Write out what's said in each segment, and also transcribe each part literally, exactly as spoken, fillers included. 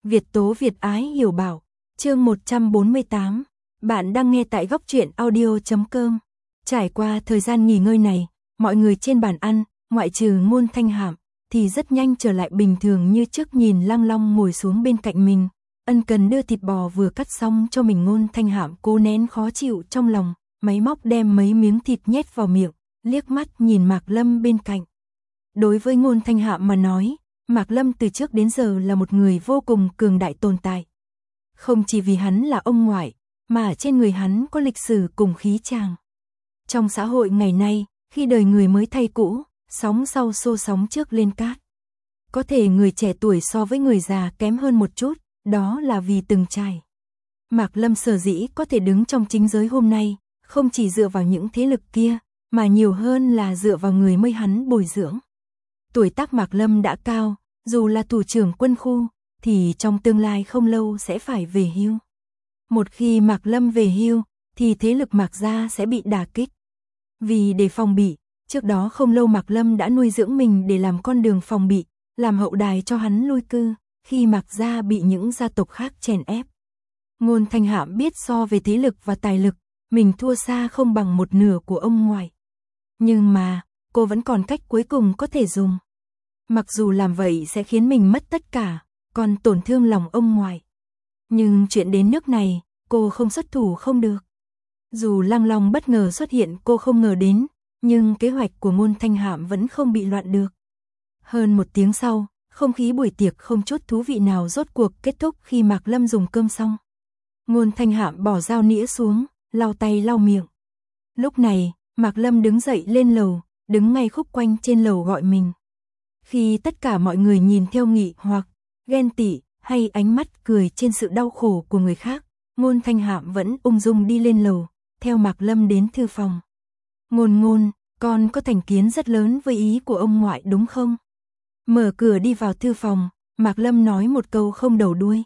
Việt tố Việt ái hiểu bảo, chương một trăm bốn mươi tám, bạn đang nghe tại góc truyện audio chấm com. Trải qua thời gian nghỉ ngơi này, mọi người trên bàn ăn, ngoại trừ Ngôn Thanh Hạm, thì rất nhanh trở lại bình thường như trước. Nhìn Lăng Long ngồi xuống bên cạnh mình, ân cần đưa thịt bò vừa cắt xong cho mình. Ngôn Thanh Hạm cố nén khó chịu trong lòng, máy móc đem mấy miếng thịt nhét vào miệng, liếc mắt nhìn Mạc Lâm bên cạnh. Đối với Ngôn Thanh Hạm mà nói, Mạc Lâm từ trước đến giờ là một người vô cùng cường đại tồn tại. Không chỉ vì hắn là ông ngoại, mà trên người hắn có lịch sử cùng khí tràng. Trong xã hội ngày nay, khi đời người mới thay cũ, sóng sau xô sóng trước lên cát. Có thể người trẻ tuổi so với người già kém hơn một chút, đó là vì từng trải. Mạc Lâm sở dĩ có thể đứng trong chính giới hôm nay, không chỉ dựa vào những thế lực kia, mà nhiều hơn là dựa vào người mới hắn bồi dưỡng. Tuổi tác Mạc Lâm đã cao, dù là thủ trưởng quân khu, thì trong tương lai không lâu sẽ phải về hưu. Một khi Mạc Lâm về hưu, thì thế lực Mạc gia sẽ bị đả kích. Vì để phòng bị, trước đó không lâu Mạc Lâm đã nuôi dưỡng mình để làm con đường phòng bị, làm hậu đài cho hắn lui cư, khi Mạc gia bị những gia tộc khác chèn ép. Ngôn Thanh Hạm biết so về thế lực và tài lực, mình thua xa không bằng một nửa của ông ngoại. Nhưng mà, cô vẫn còn cách cuối cùng có thể dùng. Mặc dù làm vậy sẽ khiến mình mất tất cả, còn tổn thương lòng ông ngoại. Nhưng chuyện đến nước này, cô không xuất thủ không được. Dù Lăng Long bất ngờ xuất hiện cô không ngờ đến, nhưng kế hoạch của Ngôn Thanh Hạm vẫn không bị loạn được. Hơn một tiếng sau, không khí buổi tiệc không chút thú vị nào rốt cuộc kết thúc khi Mạc Lâm dùng cơm xong. Ngôn Thanh Hạm bỏ dao nĩa xuống, lau tay lau miệng. Lúc này, Mạc Lâm đứng dậy lên lầu, đứng ngay khúc quanh trên lầu gọi mình. Khi tất cả mọi người nhìn theo nghị hoặc ghen tị hay ánh mắt cười trên sự đau khổ của người khác, Ngôn Thanh Hạm vẫn ung dung đi lên lầu, theo Mạc Lâm đến thư phòng. Ngôn ngôn, con có thành kiến rất lớn với ý của ông ngoại đúng không? Mở cửa đi vào thư phòng, Mạc Lâm nói một câu không đầu đuôi.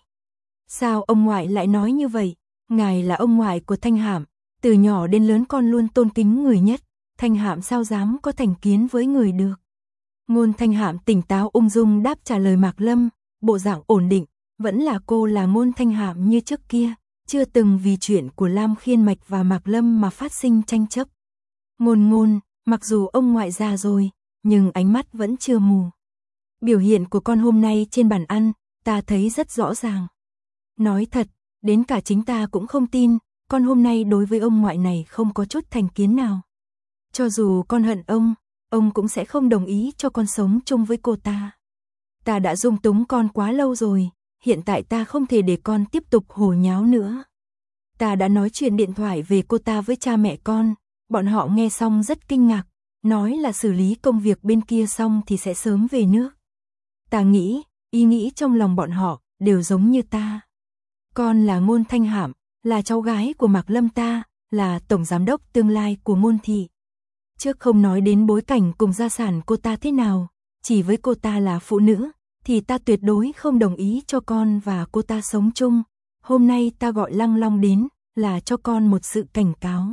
Sao ông ngoại lại nói như vậy? Ngài là ông ngoại của Thanh Hạm, từ nhỏ đến lớn con luôn tôn kính người nhất, Thanh Hạm sao dám có thành kiến với người được? Ngôn Thanh Hạm tỉnh táo ung dung đáp trả lời Mạc Lâm, bộ dạng ổn định, vẫn là cô là Ngôn Thanh Hạm như trước kia, chưa từng vì chuyện của Lam Khiên Mạch và Mạc Lâm mà phát sinh tranh chấp. Ngôn ngôn, mặc dù ông ngoại già rồi, nhưng ánh mắt vẫn chưa mù. Biểu hiện của con hôm nay trên bàn ăn, ta thấy rất rõ ràng. Nói thật, đến cả chính ta cũng không tin, con hôm nay đối với ông ngoại này không có chút thành kiến nào. Cho dù con hận ông, ông cũng sẽ không đồng ý cho con sống chung với cô ta. Ta đã dung túng con quá lâu rồi, hiện tại ta không thể để con tiếp tục hồ nháo nữa. Ta đã nói chuyện điện thoại về cô ta với cha mẹ con, bọn họ nghe xong rất kinh ngạc, nói là xử lý công việc bên kia xong thì sẽ sớm về nước. Ta nghĩ, ý nghĩ trong lòng bọn họ đều giống như ta. Con là Ngôn Thanh Hạm, là cháu gái của Mạc Lâm ta, là tổng giám đốc tương lai của Ngôn thị. Trước không nói đến bối cảnh cùng gia sản cô ta thế nào, chỉ với cô ta là phụ nữ, thì ta tuyệt đối không đồng ý cho con và cô ta sống chung. Hôm nay ta gọi Lăng Long đến, là cho con một sự cảnh cáo.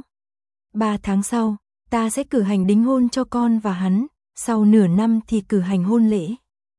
Ba tháng sau, ta sẽ cử hành đính hôn cho con và hắn, sau nửa năm thì cử hành hôn lễ.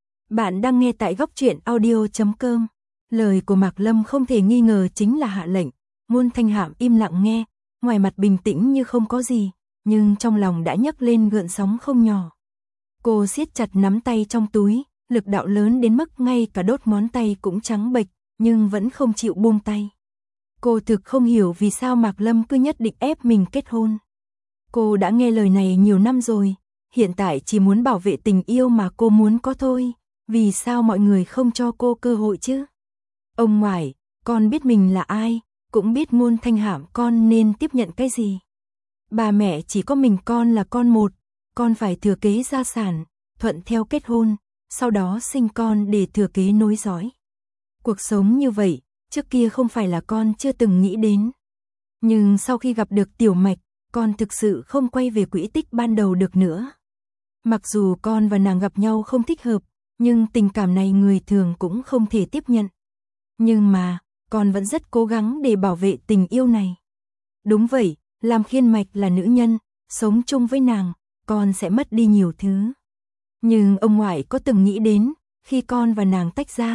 Bạn đang nghe tại góc truyện audio chấm com. Lời của Mạc Lâm không thể nghi ngờ chính là hạ lệnh. Ngôn Thanh Hạm im lặng nghe, ngoài mặt bình tĩnh như không có gì, nhưng trong lòng đã nhấc lên gợn sóng không nhỏ. Cô siết chặt nắm tay trong túi, lực đạo lớn đến mức ngay cả đốt ngón tay cũng trắng bệch, nhưng vẫn không chịu buông tay. Cô thực không hiểu vì sao Mạc Lâm cứ nhất định ép mình kết hôn. Cô đã nghe lời này nhiều năm rồi, hiện tại chỉ muốn bảo vệ tình yêu mà cô muốn có thôi, vì sao mọi người không cho cô cơ hội chứ? Ông ngoại, con biết mình là ai, cũng biết Ngôn Thanh Hạm con nên tiếp nhận cái gì. Bà mẹ chỉ có mình con là con một, con phải thừa kế gia sản, thuận theo kết hôn, sau đó sinh con để thừa kế nối dõi. Cuộc sống như vậy, trước kia không phải là con chưa từng nghĩ đến. Nhưng sau khi gặp được Tiểu Mạch, con thực sự không quay về quỹ tích ban đầu được nữa. Mặc dù con và nàng gặp nhau không thích hợp, nhưng tình cảm này người thường cũng không thể tiếp nhận. Nhưng mà, con vẫn rất cố gắng để bảo vệ tình yêu này. Đúng vậy, Lam Khiên Mạch là nữ nhân, sống chung với nàng, con sẽ mất đi nhiều thứ. Nhưng ông ngoại có từng nghĩ đến, khi con và nàng tách ra,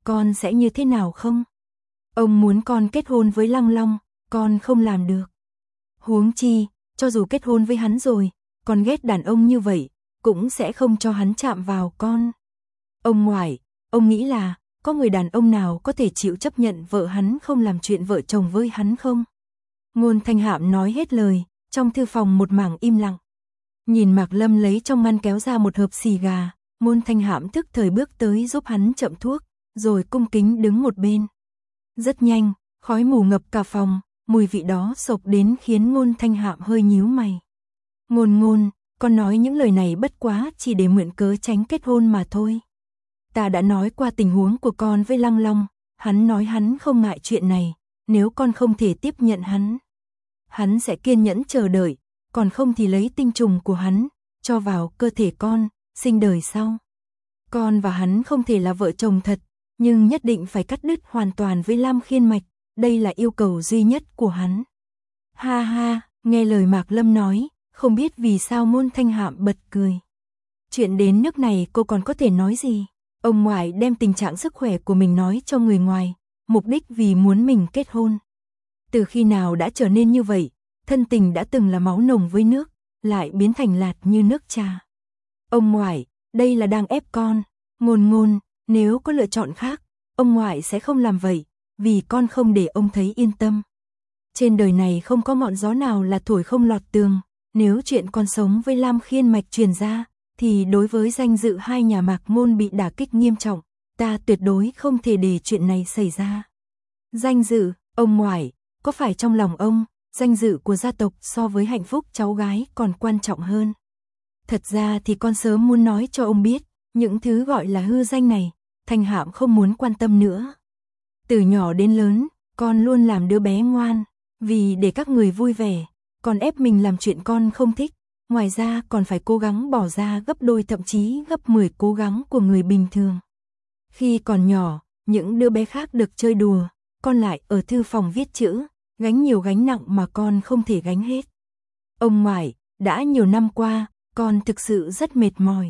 con sẽ như thế nào không? Ông muốn con kết hôn với Lăng Long, con không làm được. Huống chi, cho dù kết hôn với hắn rồi, con ghét đàn ông như vậy, cũng sẽ không cho hắn chạm vào con. Ông ngoại, ông nghĩ là, có người đàn ông nào có thể chịu chấp nhận vợ hắn không làm chuyện vợ chồng với hắn không? Ngôn Thanh Hạm nói hết lời, trong thư phòng một mảng im lặng. Nhìn Mạc Lâm lấy trong ngăn kéo ra một hộp xì gà, Ngôn Thanh Hạm tức thời bước tới giúp hắn chậm thuốc, rồi cung kính đứng một bên. Rất nhanh, khói mù ngập cả phòng, mùi vị đó sộc đến khiến Ngôn Thanh Hạm hơi nhíu mày. Ngôn Ngôn, con nói những lời này bất quá chỉ để mượn cớ tránh kết hôn mà thôi. Ta đã nói qua tình huống của con với Lăng Long, hắn nói hắn không ngại chuyện này, nếu con không thể tiếp nhận hắn. Hắn sẽ kiên nhẫn chờ đợi, còn không thì lấy tinh trùng của hắn, cho vào cơ thể con, sinh đời sau. Con và hắn không thể là vợ chồng thật, nhưng nhất định phải cắt đứt hoàn toàn với Lam Khiên Mạch, đây là yêu cầu duy nhất của hắn. Ha ha, nghe lời Mạc Lâm nói, không biết vì sao Ngôn Thanh Hạm bật cười. Chuyện đến nước này cô còn có thể nói gì? Ông ngoại đem tình trạng sức khỏe của mình nói cho người ngoài, mục đích vì muốn mình kết hôn. Từ khi nào đã trở nên như vậy, thân tình đã từng là máu nồng với nước, lại biến thành lạt như nước trà. Ông ngoại, đây là đang ép con. Ngôn Ngôn, nếu có lựa chọn khác, ông ngoại sẽ không làm vậy, vì con không để ông thấy yên tâm. Trên đời này không có ngọn gió nào là thổi không lọt tường, nếu chuyện con sống với Lam Khiên Mạch truyền ra, thì đối với danh dự hai nhà Mạc Ngôn bị đả kích nghiêm trọng, ta tuyệt đối không thể để chuyện này xảy ra. Danh dự, ông ngoại, có phải trong lòng ông, danh dự của gia tộc so với hạnh phúc cháu gái còn quan trọng hơn? Thật ra thì con sớm muốn nói cho ông biết, những thứ gọi là hư danh này, Thanh Hạm không muốn quan tâm nữa. Từ nhỏ đến lớn, con luôn làm đứa bé ngoan, vì để các người vui vẻ, con ép mình làm chuyện con không thích, ngoài ra còn phải cố gắng bỏ ra gấp đôi thậm chí gấp mười cố gắng của người bình thường. Khi còn nhỏ, những đứa bé khác được chơi đùa, con lại ở thư phòng viết chữ, gánh nhiều gánh nặng mà con không thể gánh hết. Ông ngoại, đã nhiều năm qua, con thực sự rất mệt mỏi.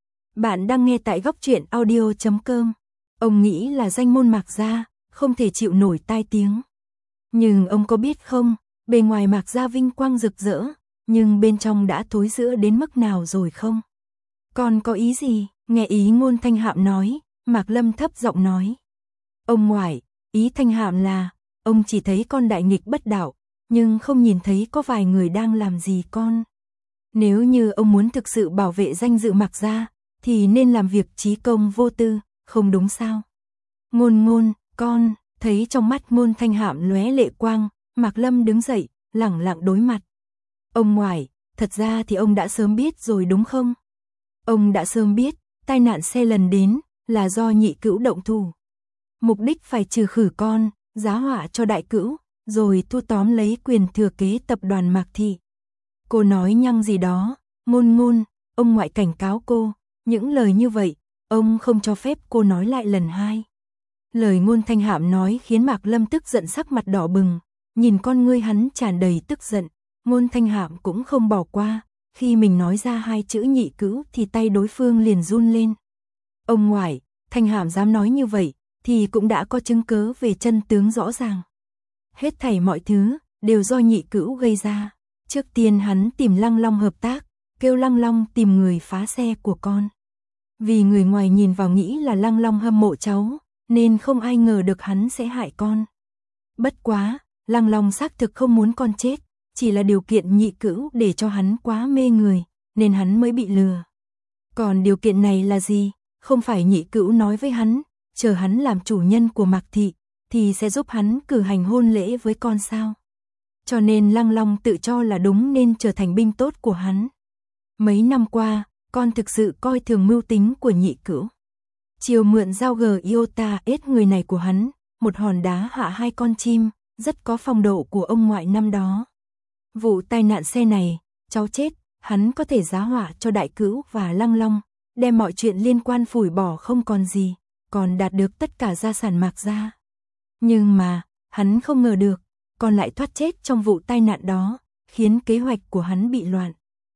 Bạn đang nghe tại góc truyện audio chấm com. Ông nghĩ là danh môn Mạc gia, không thể chịu nổi tai tiếng. Nhưng ông có biết không, bề ngoài Mạc gia vinh quang rực rỡ, nhưng bên trong đã thối rữa đến mức nào rồi không? Con có ý gì? Nghe ý Ngôn Thanh Hạm nói, Mạc Lâm thấp giọng nói. Ông ngoại, ý Thanh Hạm là, ông chỉ thấy con đại nghịch bất đạo, nhưng không nhìn thấy có vài người đang làm gì con. Nếu như ông muốn thực sự bảo vệ danh dự Mạc gia, thì nên làm việc chí công vô tư, không đúng sao? Ngôn Ngôn, con, thấy trong mắt Ngôn Thanh Hạm lóe lệ quang, Mạc Lâm đứng dậy, lẳng lặng đối mặt. Ông ngoại, thật ra thì ông đã sớm biết rồi đúng không? Ông đã sớm biết, tai nạn xe lần đến, là do nhị cữu động thủ. Mục đích phải trừ khử con, giá họa cho đại cữu, rồi thu tóm lấy quyền thừa kế tập đoàn Mạc Thị. Cô nói nhăng gì đó, Ngôn Ngôn, ông ngoại cảnh cáo cô, những lời như vậy, ông không cho phép cô nói lại lần hai. Lời Ngôn Thanh Hạm nói khiến Mạc Lâm tức giận sắc mặt đỏ bừng, nhìn con ngươi hắn tràn đầy tức giận, Ngôn Thanh Hạm cũng không bỏ qua, khi mình nói ra hai chữ nhị cữu thì tay đối phương liền run lên. Ông ngoại, Thanh Hạm dám nói như vậy, thì cũng đã có chứng cớ về chân tướng rõ ràng. Hết thảy mọi thứ, đều do nhị cữu gây ra. Trước tiên hắn tìm Lăng Long hợp tác, kêu Lăng Long tìm người phá xe của con. Vì người ngoài nhìn vào nghĩ là Lăng Long hâm mộ cháu, nên không ai ngờ được hắn sẽ hại con. Bất quá, Lăng Long xác thực không muốn con chết, chỉ là điều kiện nhị cữu để cho hắn quá mê người, nên hắn mới bị lừa. Còn điều kiện này là gì? Không phải nhị cữu nói với hắn, chờ hắn làm chủ nhân của Mạc Thị, thì sẽ giúp hắn cử hành hôn lễ với con sao? Cho nên Lăng Long tự cho là đúng nên trở thành binh tốt của hắn. Mấy năm qua, con thực sự coi thường mưu tính của nhị cữu. Chiều mượn dao gờ iota ết người này của hắn, một hòn đá hạ hai con chim, rất có phong độ của ông ngoại năm đó. Vụ tai nạn xe này, cháu chết, hắn có thể giá họa cho đại cữu và Lăng Long, đem mọi chuyện liên quan phủi bỏ không còn gì, còn đạt được tất cả gia sản Mạc gia. Nhưng mà, hắn không ngờ được, con lại thoát chết trong vụ tai nạn đó, khiến kế hoạch của hắn bị loạn.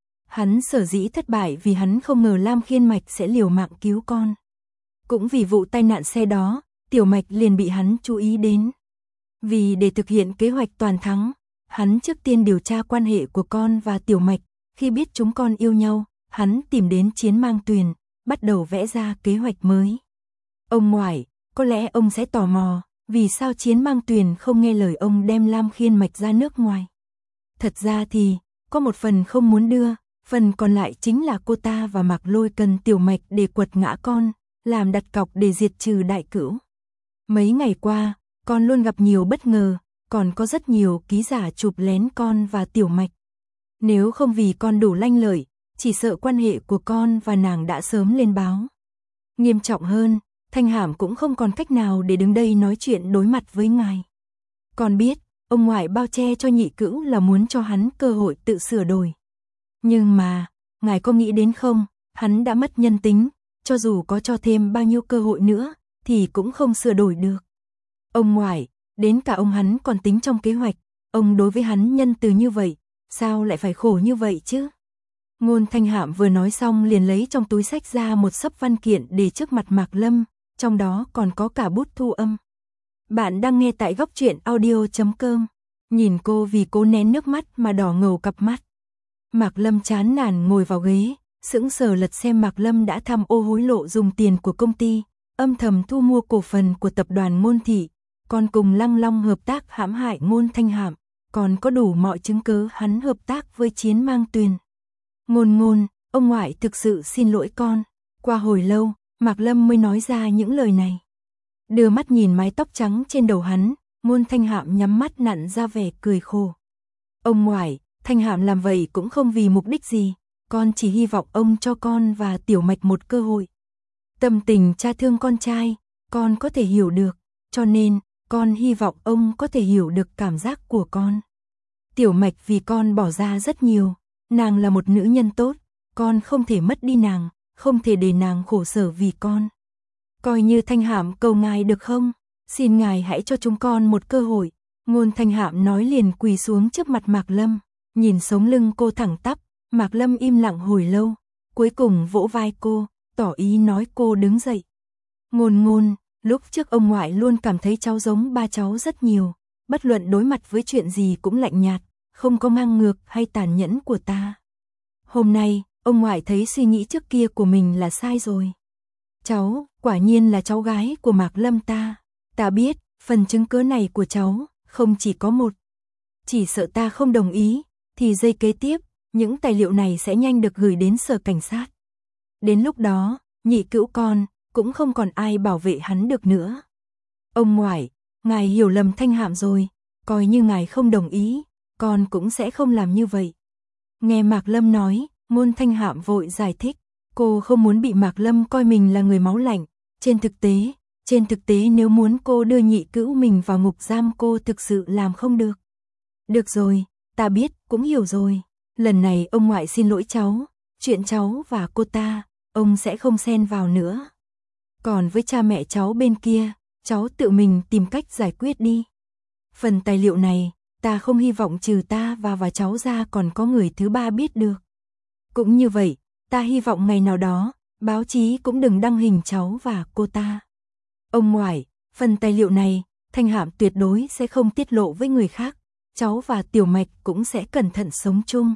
Hắn sở dĩ thất bại vì hắn không ngờ Lam Khiên Mạch sẽ liều mạng cứu con. Cũng vì vụ tai nạn xe đó, Tiểu Mạch liền bị hắn chú ý đến. Vì để thực hiện kế hoạch toàn thắng, hắn trước tiên điều tra quan hệ của con và Tiểu Mạch, khi biết chúng con yêu nhau, hắn tìm đến Chiến Mang Tuyền, bắt đầu vẽ ra kế hoạch mới. Ông ngoại, có lẽ ông sẽ tò mò, vì sao Chiến Mang Tuyền không nghe lời ông đem Lam Khiên Mạch ra nước ngoài. Thật ra thì, có một phần không muốn đưa, phần còn lại chính là cô ta và Mạc Lôi cần Tiểu Mạch để quật ngã con, làm đặt cọc để diệt trừ đại cữu. Mấy ngày qua, con luôn gặp nhiều bất ngờ, còn có rất nhiều ký giả chụp lén con và Tiểu Mạch. Nếu không vì con đủ lanh lợi, chỉ sợ quan hệ của con và nàng đã sớm lên báo. Nghiêm trọng hơn, Thanh Hàm cũng không còn cách nào để đứng đây nói chuyện đối mặt với ngài. Con biết, ông ngoại bao che cho nhị cữu là muốn cho hắn cơ hội tự sửa đổi. Nhưng mà, ngài có nghĩ đến không, hắn đã mất nhân tính, cho dù có cho thêm bao nhiêu cơ hội nữa, thì cũng không sửa đổi được. Ông ngoại, đến cả ông hắn còn tính trong kế hoạch, ông đối với hắn nhân từ như vậy, sao lại phải khổ như vậy chứ? Ngôn Thanh Hạm vừa nói xong liền lấy trong túi xách ra một xấp văn kiện để trước mặt Mạc Lâm, trong đó còn có cả bút thu âm. Bạn đang nghe tại góc truyện audio chấm com. Nhìn cô vì cố nén nước mắt mà đỏ ngầu cặp mắt. Mạc Lâm chán nản ngồi vào ghế, sững sờ lật xem Mạc Lâm đã tham ô hối lộ dùng tiền của công ty, âm thầm thu mua cổ phần của tập đoàn Ngôn Thị, còn cùng Lăng Long hợp tác hãm hại Ngôn Thanh Hạm, còn có đủ mọi chứng cứ hắn hợp tác với Chiến Mang Tuyền. Ngôn ngôn, ông ngoại thực sự xin lỗi con. Qua hồi lâu, Mạc Lâm mới nói ra những lời này. Đưa mắt nhìn mái tóc trắng trên đầu hắn, Ngôn Thanh Hạm nhắm mắt nặn ra vẻ cười khổ. Ông ngoại, Thanh Hạm làm vậy cũng không vì mục đích gì, con chỉ hy vọng ông cho con và Tiểu Mạch một cơ hội. Tâm tình cha thương con trai, con có thể hiểu được, cho nên, con hy vọng ông có thể hiểu được cảm giác của con. Tiểu Mạch vì con bỏ ra rất nhiều, nàng là một nữ nhân tốt, con không thể mất đi nàng, không thể để nàng khổ sở vì con. Coi như Thanh Hạm cầu ngài được không? Xin ngài hãy cho chúng con một cơ hội. Ngôn Thanh Hạm nói liền quỳ xuống trước mặt Mạc Lâm, nhìn sống lưng cô thẳng tắp, Mạc Lâm im lặng hồi lâu, cuối cùng vỗ vai cô, tỏ ý nói cô đứng dậy. Ngôn ngôn, lúc trước ông ngoại luôn cảm thấy cháu giống ba cháu rất nhiều, bất luận đối mặt với chuyện gì cũng lạnh nhạt, không có ngang ngược hay tàn nhẫn của ta. Hôm nay, ông ngoại thấy suy nghĩ trước kia của mình là sai rồi. Cháu, quả nhiên là cháu gái của Mạc Lâm ta. Ta biết, phần chứng cứ này của cháu, không chỉ có một. Chỉ sợ ta không đồng ý, thì giây kế tiếp, những tài liệu này sẽ nhanh được gửi đến sở cảnh sát. Đến lúc đó, nhị cữu con, cũng không còn ai bảo vệ hắn được nữa. Ông ngoại, ngài hiểu lầm Thanh Hạm rồi, coi như ngài không đồng ý, con cũng sẽ không làm như vậy. Nghe Mạc Lâm nói, Ngôn Thanh Hạm vội giải thích, cô không muốn bị Mạc Lâm coi mình là người máu lạnh. Trên thực tế, trên thực tế nếu muốn cô đưa nhị cữu mình vào ngục giam cô thực sự làm không được. Được rồi, ta biết, cũng hiểu rồi. Lần này ông ngoại xin lỗi cháu, chuyện cháu và cô ta, ông sẽ không xen vào nữa. Còn với cha mẹ cháu bên kia, cháu tự mình tìm cách giải quyết đi. Phần tài liệu này, ta không hy vọng trừ ta và và cháu ra còn có người thứ ba biết được. Cũng như vậy, ta hy vọng ngày nào đó, báo chí cũng đừng đăng hình cháu và cô ta. Ông ngoại, phần tài liệu này, Thanh Hạm tuyệt đối sẽ không tiết lộ với người khác, cháu và Tiểu Mạch cũng sẽ cẩn thận sống chung.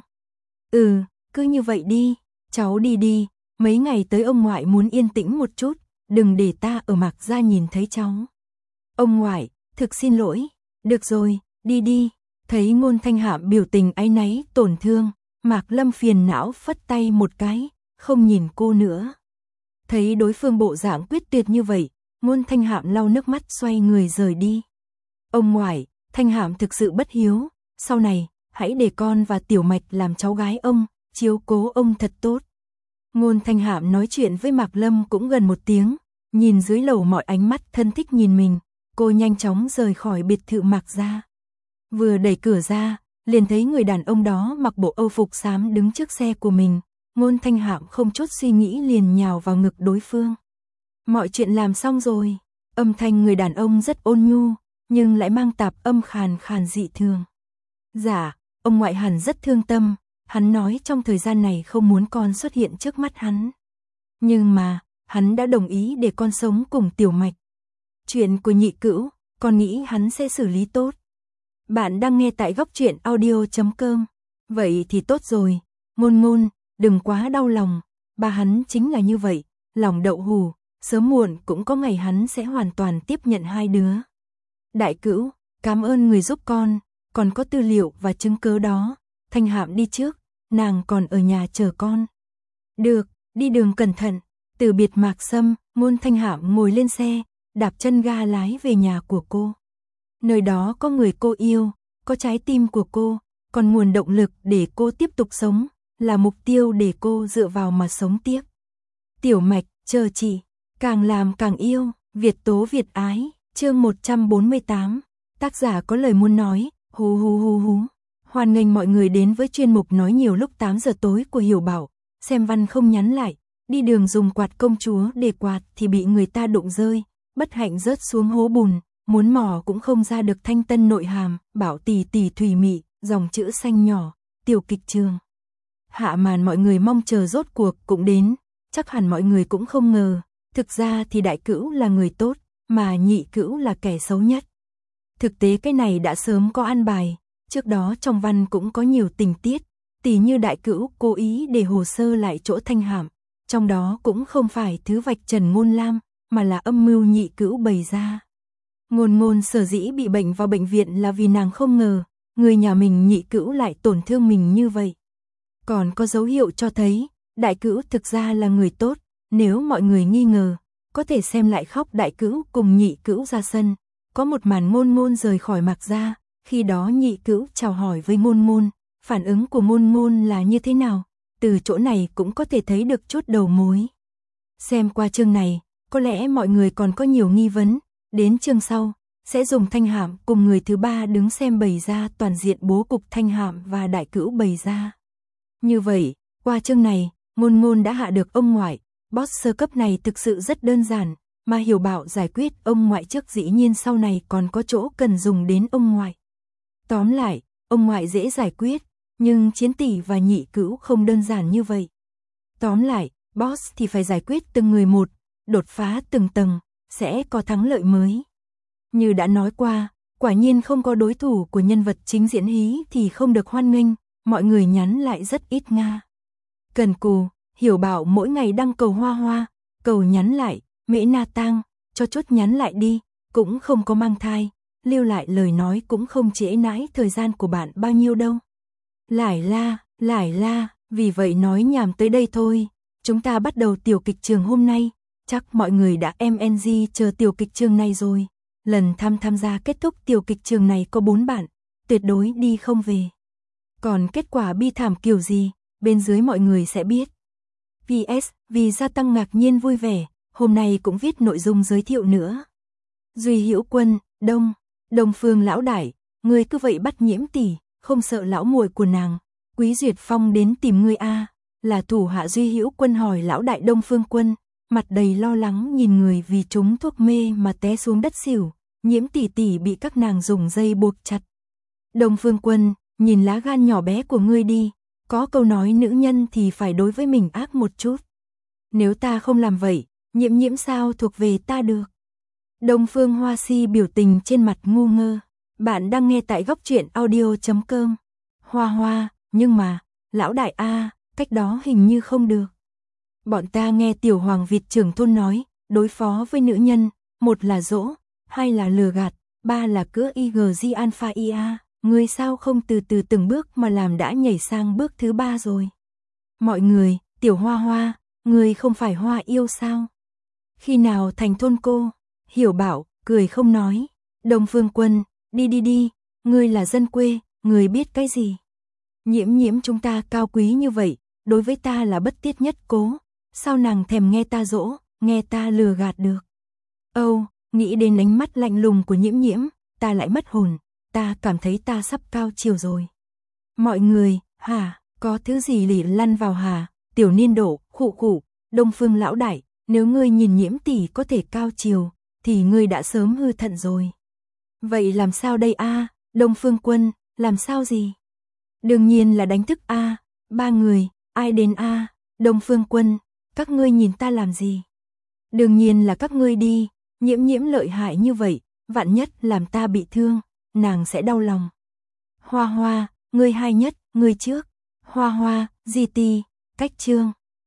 Ừ, cứ như vậy đi, cháu đi đi, mấy ngày tới ông ngoại muốn yên tĩnh một chút, đừng để ta ở Mạc gia nhìn thấy cháu. Ông ngoại, thực xin lỗi, được rồi, đi đi. Thấy Ngôn Thanh Hạm biểu tình áy náy tổn thương, Mạc Lâm phiền não phất tay một cái, không nhìn cô nữa. Thấy đối phương bộ dạng quyết tuyệt như vậy, Ngôn Thanh Hạm lau nước mắt xoay người rời đi. Ông ngoại, Thanh Hạm thực sự bất hiếu, sau này, hãy để con và Tiểu Mạch làm cháu gái ông, chiếu cố ông thật tốt. Ngôn Thanh Hạm nói chuyện với Mạc Lâm cũng gần một tiếng, nhìn dưới lầu mọi ánh mắt thân thích nhìn mình, cô nhanh chóng rời khỏi biệt thự Mạc gia. Vừa đẩy cửa ra, liền thấy người đàn ông đó mặc bộ âu phục xám đứng trước xe của mình, Ngôn Thanh Hạm không chút suy nghĩ liền nhào vào ngực đối phương. Mọi chuyện làm xong rồi, âm thanh người đàn ông rất ôn nhu, nhưng lại mang tạp âm khàn khàn dị thường. Dạ, ông ngoại hẳn rất thương tâm, hắn nói trong thời gian này không muốn con xuất hiện trước mắt hắn. Nhưng mà, hắn đã đồng ý để con sống cùng Tiểu Mạch. Chuyện của nhị cữu, con nghĩ hắn sẽ xử lý tốt. Bạn đang nghe tại góc truyện audio chấm com. Vậy thì tốt rồi, Ngôn Ngôn, đừng quá đau lòng, ba hắn chính là như vậy, lòng đậu hù, sớm muộn cũng có ngày hắn sẽ hoàn toàn tiếp nhận hai đứa. Đại cữu, cảm ơn người giúp con, còn có tư liệu và chứng cứ đó, Thanh Hạm đi trước, nàng còn ở nhà chờ con. Được, đi đường cẩn thận. Từ biệt Mạc Sâm, Ngôn Thanh Hạm ngồi lên xe, đạp chân ga lái về nhà của cô. Nơi đó có người cô yêu, có trái tim của cô, còn nguồn động lực để cô tiếp tục sống, là mục tiêu để cô dựa vào mà sống tiếp. Tiểu Mạch, chờ chị, càng làm càng yêu, Việt tố Việt ái, chương một trăm bốn mươi tám, tác giả có lời muốn nói, hú hú hú hú. Hoan nghênh mọi người đến với chuyên mục nói nhiều lúc tám giờ tối của Hiểu Bảo, xem văn không nhắn lại, đi đường dùng quạt công chúa để quạt thì bị người ta đụng rơi, bất hạnh rớt xuống hố bùn, muốn mò cũng không ra được thanh tân nội hàm, bảo tỷ tỷ thủy mị, dòng chữ xanh nhỏ, tiểu kịch trường. Hạ màn mọi người mong chờ rốt cuộc cũng đến, chắc hẳn mọi người cũng không ngờ, thực ra thì đại cữu là người tốt, mà nhị cữu là kẻ xấu nhất. Thực tế cái này đã sớm có an bài, trước đó trong văn cũng có nhiều tình tiết, tỉ như đại cữu cố ý để hồ sơ lại chỗ Thanh Hạm, trong đó cũng không phải thứ vạch trần Ngôn Lam, mà là âm mưu nhị cữu bày ra. Ngôn Ngôn sở dĩ bị bệnh vào bệnh viện là vì nàng không ngờ, người nhà mình nhị cữu lại tổn thương mình như vậy. Còn có dấu hiệu cho thấy, đại cữu thực ra là người tốt, nếu mọi người nghi ngờ, có thể xem lại khóc đại cữu cùng nhị cữu ra sân, có một màn Ngôn Ngôn rời khỏi Mạc gia, khi đó nhị cữu chào hỏi với Ngôn Ngôn, phản ứng của Ngôn Ngôn là như thế nào, từ chỗ này cũng có thể thấy được chút đầu mối. Xem qua chương này, có lẽ mọi người còn có nhiều nghi vấn, đến chương sau, sẽ dùng Thanh Hạm cùng người thứ ba đứng xem bày ra toàn diện bố cục Thanh Hạm và đại cữu bày ra. Như vậy, qua chương này, Ngôn Ngôn đã hạ được ông ngoại, boss sơ cấp này thực sự rất đơn giản, mà Hiểu Bảo giải quyết ông ngoại trước dĩ nhiên sau này còn có chỗ cần dùng đến ông ngoại. Tóm lại, ông ngoại dễ giải quyết, nhưng Chiến tỷ và nhị cữu không đơn giản như vậy. Tóm lại, boss thì phải giải quyết từng người một, đột phá từng tầng, sẽ có thắng lợi mới. Như đã nói qua, quả nhiên không có đối thủ của nhân vật chính diễn hí thì không được hoan nghênh, mọi người nhắn lại rất ít nga. Cần cù, Hiểu Bảo mỗi ngày đăng cầu Hoa Hoa, cầu nhắn lại, Mễ Na Tang, cho chút nhắn lại đi, cũng không có mang thai, lưu lại lời nói cũng không trễ nãi thời gian của bạn bao nhiêu đâu. Lải la, lải la, vì vậy nói nhảm tới đây thôi, chúng ta bắt đầu tiểu kịch trường hôm nay, chắc mọi người đã em en giê chờ tiểu kịch trường này rồi. Lần tham tham gia kết thúc tiểu kịch trường này có bốn bạn, tuyệt đối đi không về. Còn kết quả bi thảm kiểu gì, bên dưới mọi người sẽ biết. pê ét, vì gia tăng ngạc nhiên vui vẻ, hôm nay cũng viết nội dung giới thiệu nữa. Duy Hữu Quân, Đông, Đông Phương lão đại, ngươi cứ vậy bắt Nhiễm tỷ, không sợ lão muội của nàng. Quý Duyệt Phong đến tìm ngươi a, là thủ hạ Duy Hữu Quân hỏi lão đại Đông Phương Quân, mặt đầy lo lắng nhìn người vì trúng thuốc mê mà té xuống đất xỉu, Nhiễm tỷ tỷ bị các nàng dùng dây buộc chặt. Đông Phương Quân, nhìn lá gan nhỏ bé của ngươi đi, có câu nói nữ nhân thì phải đối với mình ác một chút. Nếu ta không làm vậy, Nhiễm Nhiễm sao thuộc về ta được? Đông Phương Hoa Si biểu tình trên mặt ngu ngơ. Bạn đang nghe tại góc truyện audio chấm com. Hoa Hoa, nhưng mà, lão đại a, cách đó hình như không được. Bọn ta nghe tiểu hoàng Việt trưởng thôn nói, đối phó với nữ nhân, một là dỗ, hai là lừa gạt, ba là cữa i giê giê alpha i a, ngươi sao không từ từ từng bước mà làm đã nhảy sang bước thứ ba rồi. Mọi người, tiểu Hoa Hoa, ngươi không phải Hoa yêu sao? Khi nào thành thôn cô? Hiểu Bảo, cười không nói. Đông Phương Quân, đi đi đi, ngươi là dân quê, ngươi biết cái gì? Nhiễm Nhiễm chúng ta cao quý như vậy, đối với ta là bất tiết nhất cố, sao nàng thèm nghe ta dỗ, nghe ta lừa gạt được? Âu, nghĩ đến ánh mắt lạnh lùng của Nhiễm Nhiễm, ta lại mất hồn, ta cảm thấy ta sắp cao chiều rồi. Mọi người, hả, có thứ gì lỉ lăn vào hả? Tiểu Niên Đổ, khụ khụ, Đông Phương lão đại, nếu ngươi nhìn Nhiễm tỷ có thể cao chiều, thì ngươi đã sớm hư thận rồi. Vậy làm sao đây a? Đông Phương Quân, làm sao gì? Đương nhiên là đánh thức a, ba người, ai đến a? Đông Phương Quân, các ngươi nhìn ta làm gì? Đương nhiên là các ngươi đi, Nhiễm nhiễm lợi hại như vậy, vạn nhất làm ta bị thương, nàng sẽ đau lòng. Hoa Hoa, ngươi hay nhất, ngươi trước. Hoa Hoa, gi ti, cách chương.